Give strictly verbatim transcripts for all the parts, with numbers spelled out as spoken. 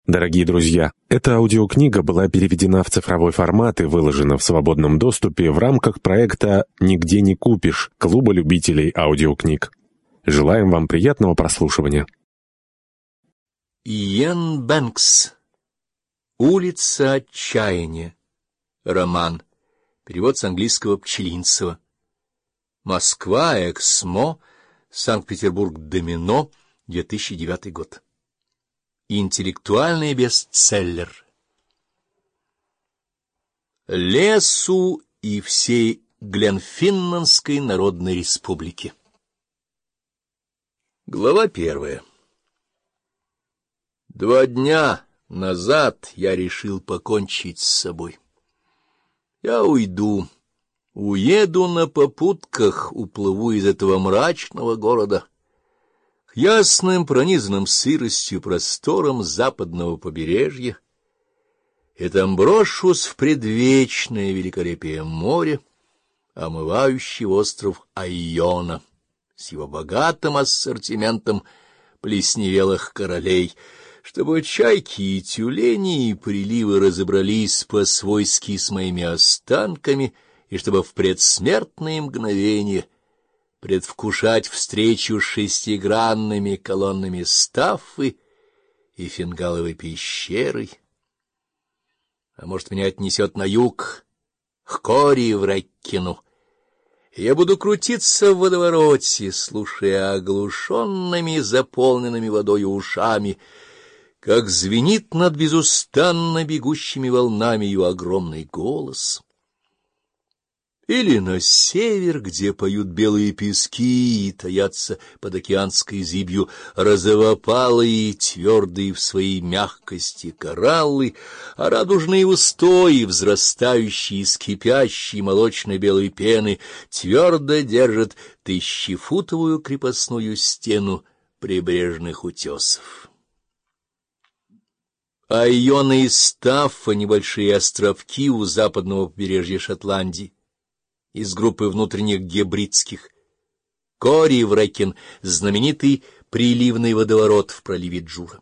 Дорогие друзья, эта аудиокнига была переведена в цифровой формат и выложена в свободном доступе в рамках проекта «Нигде не купишь» Клуба любителей аудиокниг. Желаем вам приятного прослушивания. Иэн Бэнкс. «Улица отчаяния». Роман. Перевод с английского Пчелинцева. Москва, Эксмо, Санкт-Петербург, Домино, две тысячи девятый год. Интеллектуальный бестселлер. Лесу и всей Гленфиннанской Народной Республике. Глава первая. Два дня назад я решил покончить с собой. Я уйду, уеду на попутках, уплыву из этого мрачного города к ясным, пронизанным сыростью просторам западного побережья, и там брошусь в предвечное великолепие моря, омывающий остров Айона с его богатым ассортиментом плесневелых королей, чтобы чайки и тюлени и приливы разобрались по-свойски с моими останками, и чтобы в предсмертные мгновения предвкушать встречу с шестигранными колоннами Стаффы и Фингаловой пещерой. А может, меня отнесет на юг, к Кори в Реккину, и я буду крутиться в водовороте, слушая оглушенными, заполненными водою ушами, как звенит над безустанно бегущими волнами ее огромный голос. Или на север, где поют белые пески и таятся под океанской зыбью розовопалые, твердые в своей мягкости кораллы, а радужные устои, взрастающие из кипящей молочно-белой пены, твердо держат тысячефутовую крепостную стену прибрежных утесов. Айона и Стаффа — небольшие островки у западного побережья Шотландии, из группы внутренних гебридских. Кори в Рекин — знаменитый приливный водоворот в проливе Джура.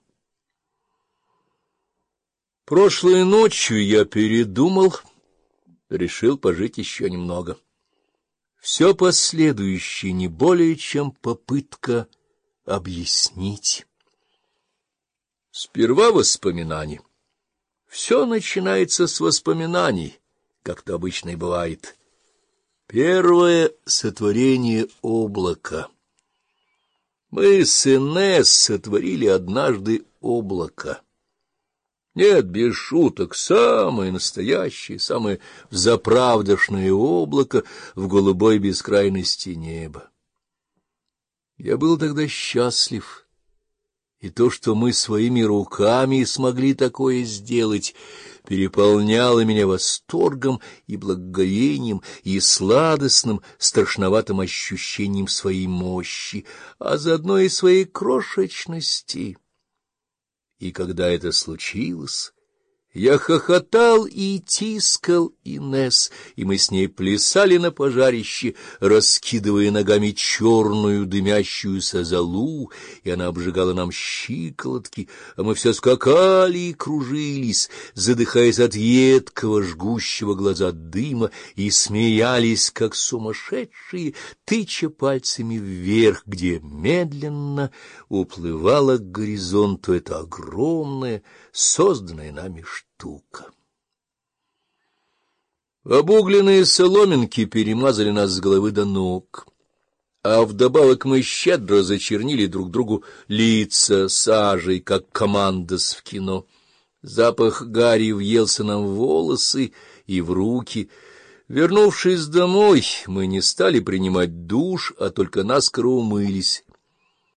Прошлой ночью я передумал, решил пожить еще немного. Все последующее не более чем попытка объяснить. Сперва воспоминания. Все начинается с воспоминаний, как-то обычно и бывает. Первое сотворение облака. Мы с Инесс сотворили однажды облако. Нет, без шуток, самое настоящее, самое взаправдошное облако в голубой бескрайности неба. Я был тогда счастлив. И то, что мы своими руками смогли такое сделать, переполняло меня восторгом и благоговением, и сладостным, страшноватым ощущением своей мощи, а заодно и своей крошечности. И когда это случилось, я хохотал и тискал Инесс, и мы с ней плясали на пожарище, раскидывая ногами черную дымящуюся золу, и она обжигала нам щиколотки, а мы все скакали и кружились, задыхаясь от едкого, жгущего глаза дыма, и смеялись, как сумасшедшие, тыча пальцами вверх, где медленно уплывала к горизонту эта огромная, созданная нами штука. Обугленные соломинки перемазали нас с головы до ног, а вдобавок мы щедро зачернили друг другу лица сажей, как командос в кино. Запах гари въелся нам в волосы и в руки. Вернувшись домой, мы не стали принимать душ, а только наскоро умылись